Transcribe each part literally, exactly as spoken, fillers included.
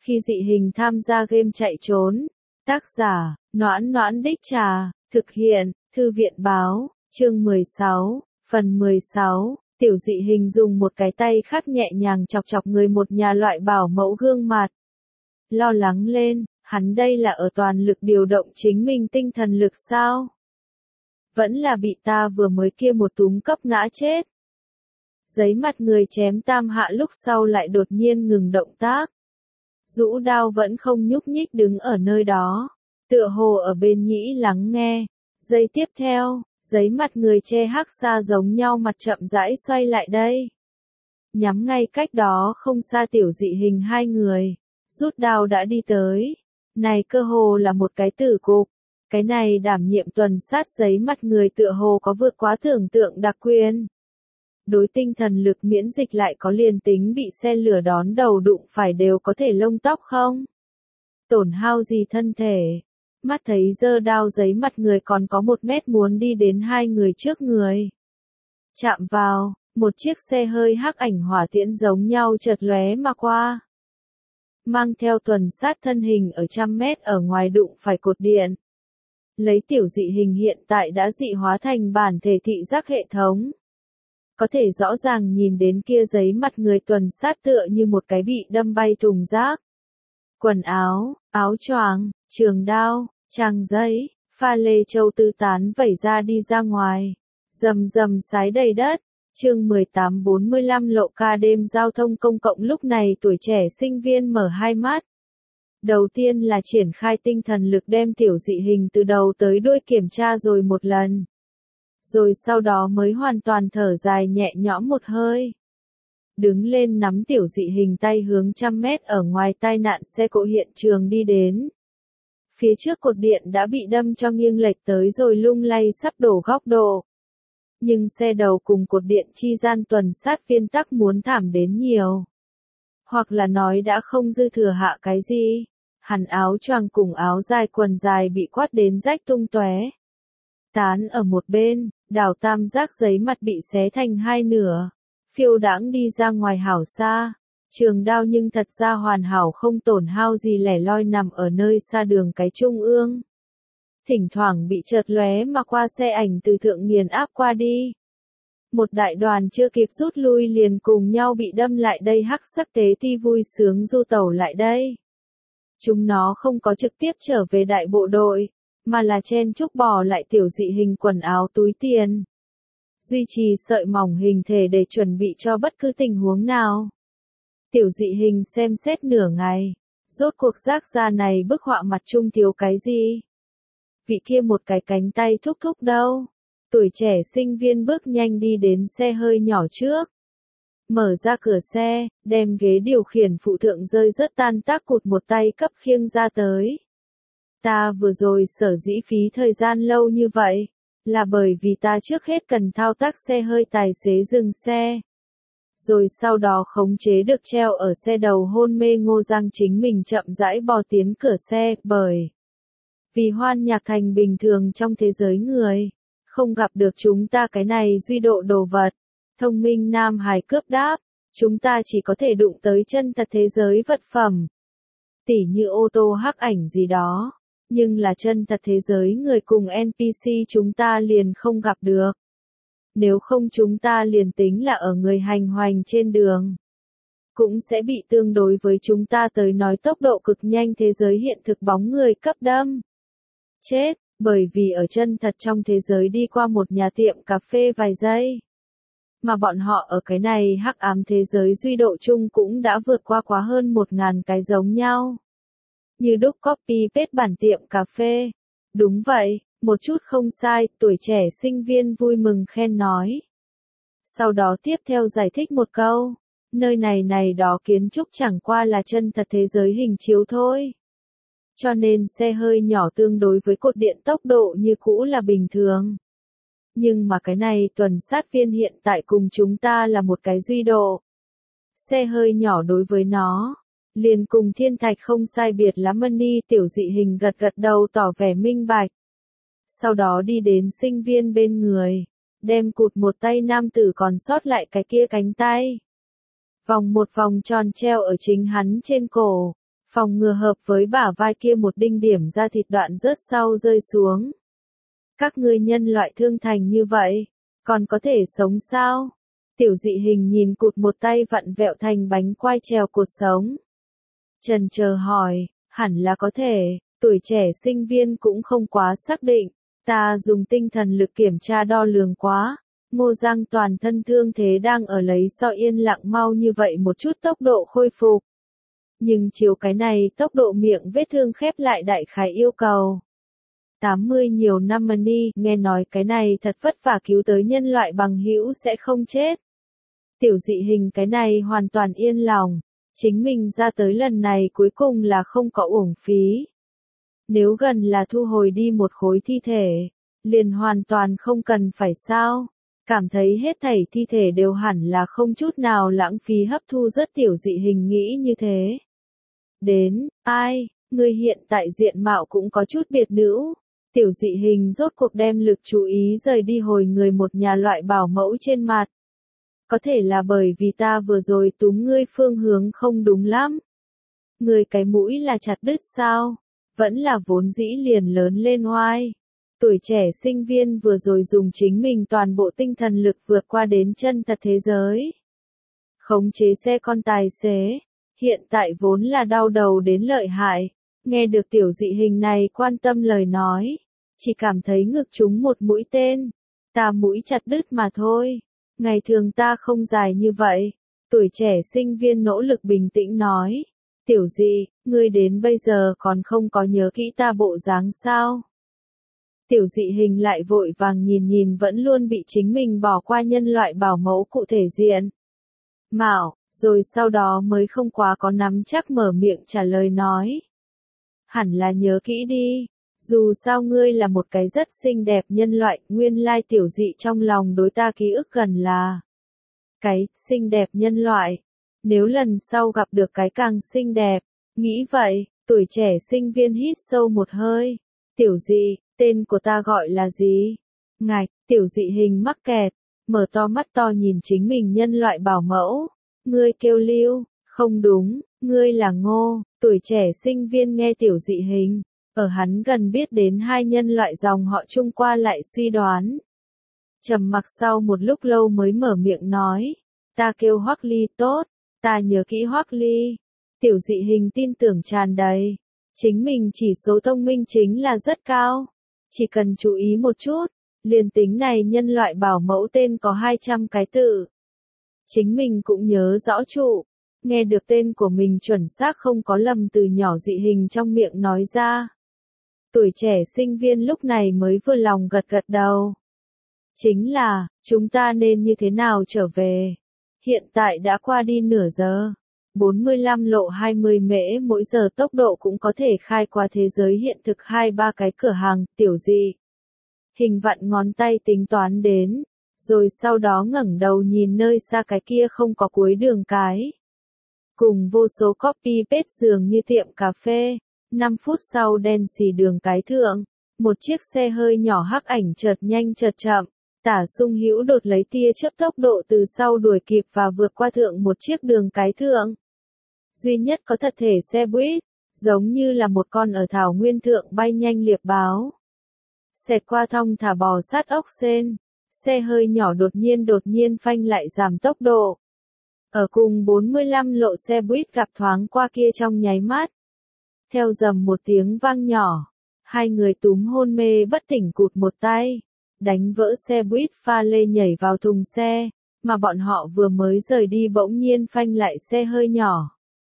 Khi dị hình tham gia game chạy trốn. Tác giả, Noãn Noãn Đích Trà, thực hiện, Thư viện Báo, chương mười sáu, phần mười sáu, tiểu dị hình dùng một cái tay khác nhẹ nhàng chọc chọc người một nhà loại bảo mẫu gương mặt. Lo lắng lên, hắn đây là ở toàn lực điều động chính mình tinh thần lực sao? Vẫn là bị ta vừa mới kia một túm cấp ngã chết. Giấy mặt người chém tam hạ lúc sau lại đột nhiên ngừng động tác. Rũ đao vẫn không nhúc nhích đứng ở nơi đó, tựa hồ ở bên nhĩ lắng nghe. Giây tiếp theo, giấy mặt người che hắc xa giống nhau mặt chậm rãi xoay lại đây. Nhắm ngay cách đó không xa tiểu dị hình hai người, rút đao đã đi tới. Này cơ hồ là một cái tử cục, cái này đảm nhiệm tuần sát giấy mặt người tựa hồ có vượt quá tưởng tượng đặc quyền. Đối tinh thần lực miễn dịch lại có liền tính bị xe lửa đón đầu đụng phải đều có thể lông tóc không? Tổn hao gì thân thể? Mắt thấy giơ đao giấy mặt người còn có một mét muốn đi đến hai người trước người. Chạm vào, một chiếc xe hơi hắc ảnh hỏa tiễn giống nhau chợt lóe mà qua. Mang theo tuần sát thân hình ở trăm mét ở ngoài đụng phải cột điện. Lấy tiểu dị hình hiện tại đã dị hóa thành bản thể thị giác hệ thống. Có thể rõ ràng nhìn đến kia giấy mặt người tuần sát tựa như một cái bị đâm bay thùng rác. Quần áo, áo choàng, trường đao, trang giấy, pha lê châu tứ tán vẩy ra đi ra ngoài. Rầm rầm sái đầy đất. Chương mười tám bốn mươi lăm lộ ca đêm giao thông công cộng lúc này tuổi trẻ sinh viên mở hai mắt. Đầu tiên là triển khai tinh thần lực đem tiểu dị hình từ đầu tới đuôi kiểm tra rồi một lần. Rồi sau đó mới hoàn toàn thở dài nhẹ nhõm một hơi. Đứng lên nắm tiểu dị hình tay hướng trăm mét ở ngoài tai nạn xe cộ hiện trường đi đến. Phía trước cột điện đã bị đâm cho nghiêng lệch tới rồi lung lay sắp đổ góc độ. Nhưng xe đầu cùng cột điện chi gian tuần sát viên tắc muốn thảm đến nhiều. Hoặc là nói đã không dư thừa hạ cái gì. Hắn áo choàng cùng áo dài quần dài bị quát đến rách tung tóe. Tán ở một bên, đảo tam giác giấy mặt bị xé thành hai nửa. Phiêu đãng đi ra ngoài hảo xa. Trường đao nhưng thật ra hoàn hảo không tổn hao gì lẻ loi nằm ở nơi xa đường cái trung ương. Thỉnh thoảng bị chợt lóe mà qua xe ảnh từ thượng nghiền áp qua đi. Một đại đoàn chưa kịp rút lui liền cùng nhau bị đâm lại đây hắc sắc tế ti vui sướng du tẩu lại đây. Chúng nó không có trực tiếp trở về đại bộ đội, mà là chen chúc bò lại tiểu dị hình quần áo túi tiền. Duy trì sợi mỏng hình thể để chuẩn bị cho bất cứ tình huống nào. Tiểu dị hình xem xét nửa ngày, rốt cuộc giác ra này bức họa mặt trung thiếu cái gì? Vị kia một cái cánh tay thúc thúc đâu? Tuổi trẻ sinh viên bước nhanh đi đến xe hơi nhỏ trước. Mở ra cửa xe, đem ghế điều khiển phụ thượng rơi rất tan tác cụt một tay cấp khiêng ra tới. Ta vừa rồi sở dĩ phí thời gian lâu như vậy, là bởi vì ta trước hết cần thao tác xe hơi tài xế dừng xe. Rồi sau đó khống chế được treo ở xe đầu hôn mê Ngô Giang chính mình chậm rãi bò tiến cửa xe, bởi vì Hoan Nhạc Thành bình thường trong thế giới người, không gặp được chúng ta cái này duy độ đồ vật. Thông minh Nam Hải cướp đáp, chúng ta chỉ có thể đụng tới chân thật thế giới vật phẩm. Tỉ như ô tô hắc ảnh gì đó, nhưng là chân thật thế giới người cùng en pê xê chúng ta liền không gặp được. Nếu không chúng ta liền tính là ở người hành hoành trên đường, cũng sẽ bị tương đối với chúng ta tới nói tốc độ cực nhanh thế giới hiện thực bóng người cấp đâm. Chết, bởi vì ở chân thật trong thế giới đi qua một nhà tiệm cà phê vài giây. Mà bọn họ ở cái này hắc ám thế giới duy độ chung cũng đã vượt qua quá hơn một ngàn cái giống nhau. Như đúc copy paste bản tiệm cà phê. Đúng vậy, một chút không sai, tuổi trẻ sinh viên vui mừng khen nói. Sau đó tiếp theo giải thích một câu. Nơi này này đó kiến trúc chẳng qua là chân thật thế giới hình chiếu thôi. Cho nên xe hơi nhỏ tương đối với cột điện tốc độ như cũ là bình thường. Nhưng mà cái này tuần sát viên hiện tại cùng chúng ta là một cái duy độ. Xe hơi nhỏ đối với nó, liền cùng thiên thạch không sai biệt lắm. Mani tiểu dị hình gật gật đầu tỏ vẻ minh bạch. Sau đó đi đến sinh viên bên người, đem cụt một tay nam tử còn sót lại cái kia cánh tay. Vòng một vòng tròn treo ở chính hắn trên cổ, phòng ngừa hợp với bả vai kia một đinh điểm da thịt đoạn rớt sau rơi xuống. Các ngươi nhân loại thương thành như vậy, còn có thể sống sao? Tiểu dị hình nhìn cụt một tay vặn vẹo thành bánh quai trèo cột sống. Trần chờ hỏi, hẳn là có thể, tuổi trẻ sinh viên cũng không quá xác định, ta dùng tinh thần lực kiểm tra đo lường quá. Ngô Giang toàn thân thương thế đang ở lấy so yên lặng mau như vậy một chút tốc độ khôi phục. Nhưng chiều cái này tốc độ miệng vết thương khép lại đại khái yêu cầu. tám mươi nhiều năm mà đi, nghe nói cái này thật vất vả cứu tới nhân loại bằng hữu sẽ không chết. Tiểu dị hình cái này hoàn toàn yên lòng, chính mình ra tới lần này cuối cùng là không có uổng phí. Nếu gần là thu hồi đi một khối thi thể, liền hoàn toàn không cần phải sao. Cảm thấy hết thảy thi thể đều hẳn là không chút nào lãng phí hấp thu rất tiểu dị hình nghĩ như thế. Đến, ai, người hiện tại diện mạo cũng có chút biệt nữ. Tiểu dị hình rốt cuộc đem lực chú ý rời đi hồi người một nhà loại bảo mẫu trên mặt. Có thể là bởi vì ta vừa rồi túm ngươi phương hướng không đúng lắm. Người cái mũi là chặt đứt sao? Vẫn là vốn dĩ liền lớn lên oai. Tuổi trẻ sinh viên vừa rồi dùng chính mình toàn bộ tinh thần lực vượt qua đến chân thật thế giới. Khống chế xe con tài xế, hiện tại vốn là đau đầu đến lợi hại, nghe được tiểu dị hình này quan tâm lời nói, chỉ cảm thấy ngực trúng một mũi tên, ta mũi chặt đứt mà thôi, ngày thường ta không dài như vậy, tuổi trẻ sinh viên nỗ lực bình tĩnh nói, tiểu dị, ngươi đến bây giờ còn không có nhớ kỹ ta bộ dáng sao? Tiểu dị hình lại vội vàng nhìn nhìn vẫn luôn bị chính mình bỏ qua nhân loại bảo mẫu cụ thể diện. Mạo, rồi sau đó mới không quá có nắm chắc mở miệng trả lời nói. Hẳn là nhớ kỹ đi, dù sao ngươi là một cái rất xinh đẹp nhân loại, nguyên lai tiểu dị trong lòng đối ta ký ức gần là cái xinh đẹp nhân loại. Nếu lần sau gặp được cái càng xinh đẹp, nghĩ vậy, tuổi trẻ sinh viên hít sâu một hơi. Tiểu dị, tên của ta gọi là gì? Ngạch, tiểu dị hình mắc kẹt, mở to mắt to nhìn chính mình nhân loại bảo mẫu. Ngươi kêu Lưu, không đúng, ngươi là Ngô, tuổi trẻ sinh viên nghe tiểu dị hình, ở hắn gần biết đến hai nhân loại dòng họ chung qua lại suy đoán. Trầm mặc sau một lúc lâu mới mở miệng nói, ta kêu Hoắc Ly tốt, ta nhớ kỹ Hoắc Ly. Tiểu dị hình tin tưởng tràn đầy, chính mình chỉ số thông minh chính là rất cao, chỉ cần chú ý một chút, liền tính này nhân loại bảo mẫu tên có hai trăm cái tự. Chính mình cũng nhớ rõ trụ, nghe được tên của mình chuẩn xác không có lầm từ nhỏ dị hình trong miệng nói ra. Tuổi trẻ sinh viên lúc này mới vừa lòng gật gật đầu. Chính là, chúng ta nên như thế nào trở về? Hiện tại đã qua đi nửa giờ. bốn mươi lăm lộ hai mươi mễ mỗi giờ tốc độ cũng có thể khai qua thế giới hiện thực hai ba cái cửa hàng, tiểu dị. Hình vặn ngón tay tính toán đến, rồi sau đó ngẩng đầu nhìn nơi xa cái kia không có cuối đường cái. Cùng vô số copy paste dường như tiệm cà phê, năm phút sau đen xì đường cái thượng, một chiếc xe hơi nhỏ hắc ảnh chợt nhanh chợt chậm, tả sung hữu đột lấy tia chớp tốc độ từ sau đuổi kịp và vượt qua thượng một chiếc đường cái thượng. Duy nhất có thật thể xe buýt, giống như là một con ở thảo nguyên thượng bay nhanh liệp báo. Xẹt qua thong thả bò sát ốc sên, xe hơi nhỏ đột nhiên đột nhiên phanh lại giảm tốc độ. Ở cùng bốn mươi lăm lộ xe buýt gặp thoáng qua kia trong nháy mắt. Theo dầm một tiếng vang nhỏ, hai người túm hôn mê bất tỉnh cụt một tay, đánh vỡ xe buýt pha lê nhảy vào thùng xe, mà bọn họ vừa mới rời đi bỗng nhiên phanh lại xe hơi nhỏ.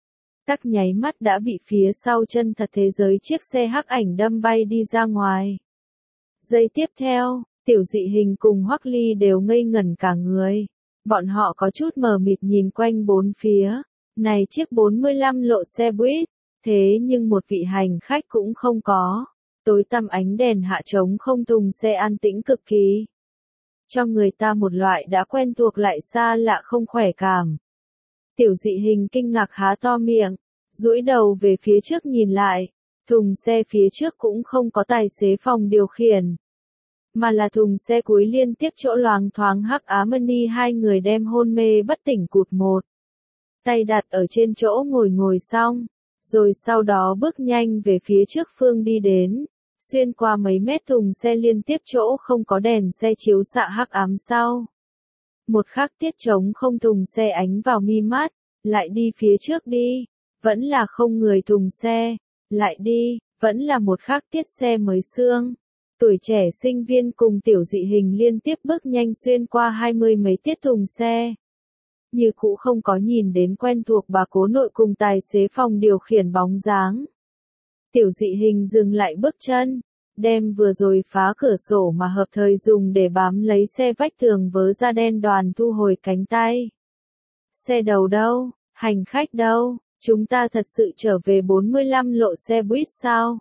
Tắc nháy mắt đã bị phía sau chân thật thế giới chiếc xe hắc ảnh đâm bay đi ra ngoài. Giây tiếp theo, tiểu dị hình cùng Hoắc Ly đều ngây ngẩn cả người. Bọn họ có chút mờ mịt nhìn quanh bốn phía. Này chiếc bốn mươi lăm lộ xe buýt, thế nhưng một vị hành khách cũng không có. Tối tăm ánh đèn hạ trống không thùng xe an tĩnh cực kỳ. Cho người ta một loại đã quen thuộc lại xa lạ không khỏe cảm. Tiểu dị hình kinh ngạc há to miệng, duỗi đầu về phía trước nhìn lại, thùng xe phía trước cũng không có tài xế phòng điều khiển, mà là thùng xe cuối liên tiếp chỗ loáng thoáng hắc á mani hai người đem hôn mê bất tỉnh cụt một. Tay đặt ở trên chỗ ngồi ngồi xong, rồi sau đó bước nhanh về phía trước phương đi đến, xuyên qua mấy mét thùng xe liên tiếp chỗ không có đèn xe chiếu xạ hắc ám sau. Một khắc tiết trống không thùng xe ánh vào mi mắt, lại đi phía trước đi, vẫn là không người thùng xe, lại đi, vẫn là một khắc tiết xe mới sương. Tuổi trẻ sinh viên cùng tiểu dị hình liên tiếp bước nhanh xuyên qua hai mươi mấy tiết thùng xe. Như cũ không có nhìn đến quen thuộc bà cố nội cùng tài xế phòng điều khiển bóng dáng. Tiểu dị hình dừng lại bước chân, đem vừa rồi phá cửa sổ mà hợp thời dùng để bám lấy xe vách tường vớ ra đen đoàn thu hồi cánh tay. Xe đầu đâu, hành khách đâu, chúng ta thật sự trở về bốn mươi lăm lộ xe buýt sao?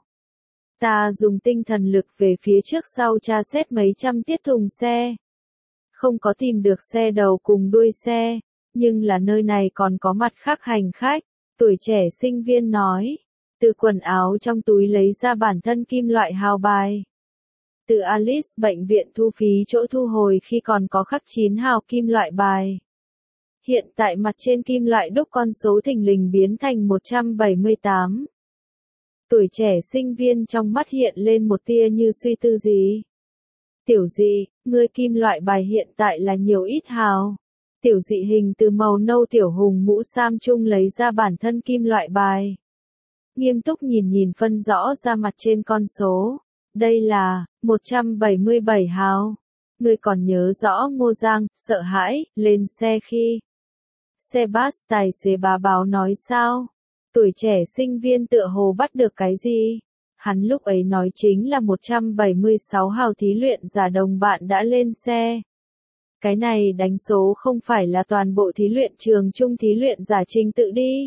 Ta dùng tinh thần lực về phía trước sau tra xét mấy trăm tiết thùng xe. Không có tìm được xe đầu cùng đuôi xe, nhưng là nơi này còn có mặt khác hành khách, tuổi trẻ sinh viên nói. Từ quần áo trong túi lấy ra bản thân kim loại hào bài. Từ Alice bệnh viện thu phí chỗ thu hồi khi còn có khắc chín hào kim loại bài. Hiện tại mặt trên kim loại đúc con số thình lình biến thành một trăm bảy mươi tám. Tuổi trẻ sinh viên trong mắt hiện lên một tia như suy tư gì. Tiểu dị, ngươi kim loại bài hiện tại là nhiều ít hào. Tiểu dị hình từ màu nâu tiểu hùng mũ sam chung lấy ra bản thân kim loại bài. Nghiêm túc nhìn nhìn phân rõ ra mặt trên con số. Đây là, một trăm bảy mươi bảy hào. Ngươi còn nhớ rõ Ngô Giang, sợ hãi, lên xe khi. Xe bus tài xế bá báo nói sao? Tuổi trẻ sinh viên tựa hồ bắt được cái gì? Hắn lúc ấy nói chính là một trăm bảy mươi sáu hào thí luyện giả đồng bạn đã lên xe. Cái này đánh số không phải là toàn bộ thí luyện trường chung thí luyện giả trình tự đi.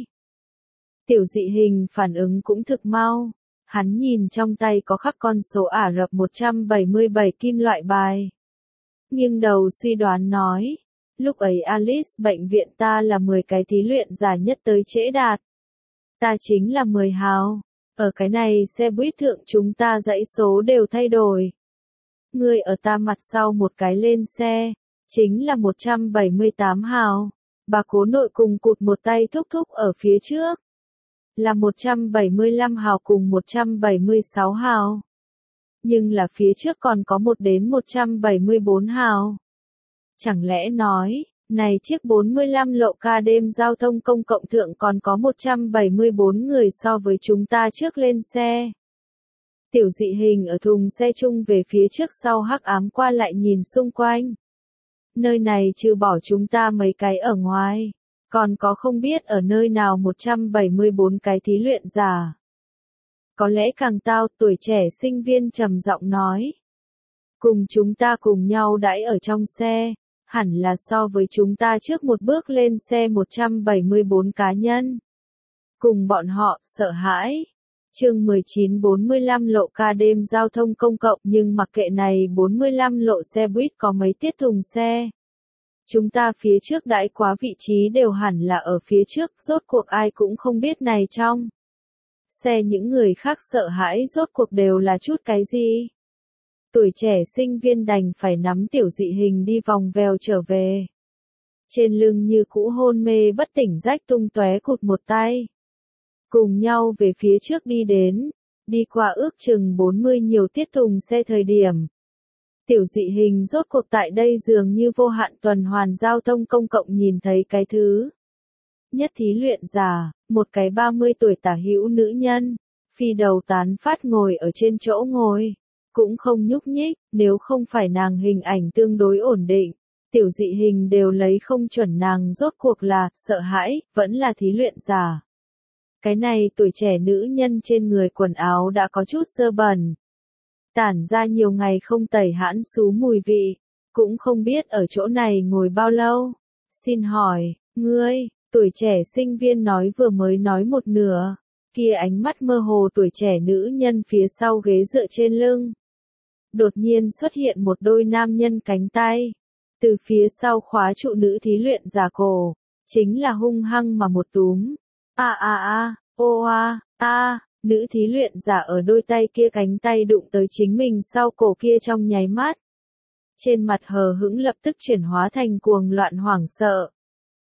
Tiểu dị hình phản ứng cũng thực mau. Hắn nhìn trong tay có khắc con số Ả Rập một trăm bảy mươi bảy kim loại bài. Nghiêng đầu suy đoán nói. Lúc ấy Alice bệnh viện ta là mười cái thí luyện giả nhất tới trễ đạt. Ta chính là mười hào. Ở cái này xe buýt thượng chúng ta dãy số đều thay đổi. Ngươi ở ta mặt sau một cái lên xe. Chính là một trăm bảy mươi tám hào. Bà cố nội cùng cụt một tay thúc thúc ở phía trước. Là một trăm bảy mươi lăm hào cùng một trăm bảy mươi sáu hào. Nhưng là phía trước còn có một đến một trăm bảy mươi bốn hào. Chẳng lẽ nói, này chiếc bốn mươi lăm lộ ca đêm giao thông công cộng thượng còn có một trăm bảy mươi bốn người so với chúng ta trước lên xe. Tiểu dị hình ở thùng xe chung về phía trước sau hắc ám qua lại nhìn xung quanh. Nơi này trừ bỏ chúng ta mấy cái ở ngoài. Còn có không biết ở nơi nào một trăm bảy mươi bốn cái thí luyện giả. Có lẽ càng tao, tuổi trẻ sinh viên trầm giọng nói. Cùng chúng ta cùng nhau đãi ở trong xe, hẳn là so với chúng ta trước một bước lên xe một trăm bảy mươi bốn cá nhân. Cùng bọn họ, sợ hãi. Chương mười chín bốn mươi lăm lộ ca đêm giao thông công cộng nhưng mặc kệ này bốn mươi lăm lộ xe buýt có mấy tiết thùng xe. Chúng ta phía trước đãi quá vị trí đều hẳn là ở phía trước, rốt cuộc ai cũng không biết này trong. Xe những người khác sợ hãi rốt cuộc đều là chút cái gì. Tuổi trẻ sinh viên đành phải nắm tiểu dị hình đi vòng vèo trở về. Trên lưng như cũ hôn mê bất tỉnh rách tung tóe cụt một tay. Cùng nhau về phía trước đi đến, đi qua ước chừng bốn mươi nhiều tiết thùng xe thời điểm. Tiểu dị hình rốt cuộc tại đây dường như vô hạn tuần hoàn giao thông công cộng nhìn thấy cái thứ. Nhất thí luyện giả, một cái ba mươi tuổi tả hữu nữ nhân, phi đầu tán phát ngồi ở trên chỗ ngồi, cũng không nhúc nhích, nếu không phải nàng hình ảnh tương đối ổn định, tiểu dị hình đều lấy không chuẩn nàng rốt cuộc là, sợ hãi, vẫn là thí luyện giả. Cái này tuổi trẻ nữ nhân trên người quần áo đã có chút dơ bẩn. Tản ra nhiều ngày không tẩy hãn xú mùi vị, cũng không biết ở chỗ này ngồi bao lâu. Xin hỏi, ngươi, tuổi trẻ sinh viên nói vừa mới nói một nửa, kia ánh mắt mơ hồ tuổi trẻ nữ nhân phía sau ghế dựa trên lưng. Đột nhiên xuất hiện một đôi nam nhân cánh tay, từ phía sau khóa trụ nữ thí luyện giả cổ, chính là hung hăng mà một túm. A a a, ô a, a. Nữ thí luyện giả ở đôi tay kia cánh tay đụng tới chính mình sau cổ kia trong nháy mắt. Trên mặt hờ hững lập tức chuyển hóa thành cuồng loạn hoảng sợ.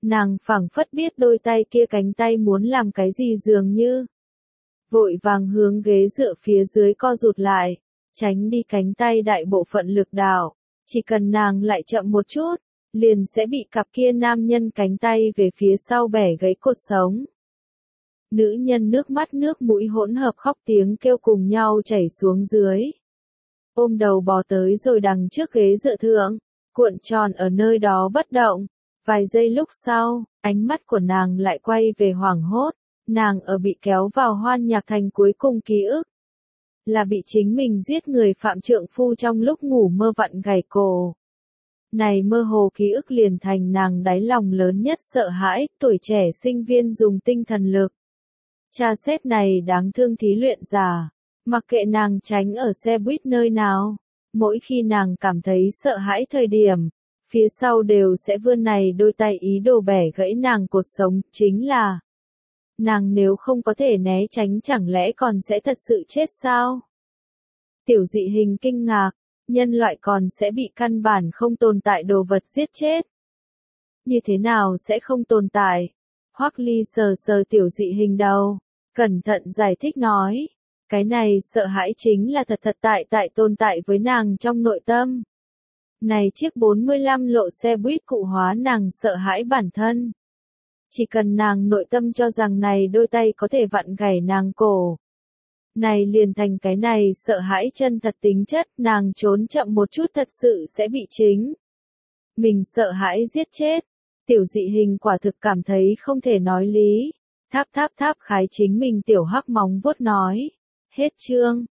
Nàng phảng phất biết đôi tay kia cánh tay muốn làm cái gì dường như. Vội vàng hướng ghế dựa phía dưới co rụt lại, tránh đi cánh tay đại bộ phận lực đạo. Chỉ cần nàng lại chậm một chút, liền sẽ bị cặp kia nam nhân cánh tay về phía sau bẻ gãy cột sống. Nữ nhân nước mắt nước mũi hỗn hợp khóc tiếng kêu cùng nhau chảy xuống dưới. Ôm đầu bò tới rồi đằng trước ghế dựa thượng, cuộn tròn ở nơi đó bất động. Vài giây lúc sau, ánh mắt của nàng lại quay về hoảng hốt, nàng ở bị kéo vào hoan nhạc thành cuối cùng ký ức. Là bị chính mình giết người phạm trượng phu trong lúc ngủ mơ vặn gãy cổ. Này mơ hồ ký ức liền thành nàng đáy lòng lớn nhất sợ hãi, tuổi trẻ sinh viên dùng tinh thần lực. Tra xét này đáng thương thí luyện giả, mặc kệ nàng tránh ở xe buýt nơi nào, mỗi khi nàng cảm thấy sợ hãi thời điểm, phía sau đều sẽ vươn này đôi tay ý đồ bẻ gãy nàng cột sống, chính là nàng nếu không có thể né tránh chẳng lẽ còn sẽ thật sự chết sao? Tiểu dị hình kinh ngạc, nhân loại còn sẽ bị căn bản không tồn tại đồ vật giết chết. Như thế nào sẽ không tồn tại? Hoắc Ly sờ sờ tiểu dị hình đầu, cẩn thận giải thích nói, cái này sợ hãi chính là thật thật tại tại tồn tại với nàng trong nội tâm. Này chiếc bốn mươi lăm lộ xe buýt cụ hóa nàng sợ hãi bản thân. Chỉ cần nàng nội tâm cho rằng này đôi tay có thể vặn gãy nàng cổ. Này liền thành cái này sợ hãi chân thật tính chất, nàng trốn chậm một chút thật sự sẽ bị chính. Mình sợ hãi giết chết. Tiểu dị hình quả thực cảm thấy không thể nói lý. Tháp tháp tháp khái chính mình tiểu hắc móng vuốt nói. Hết chương.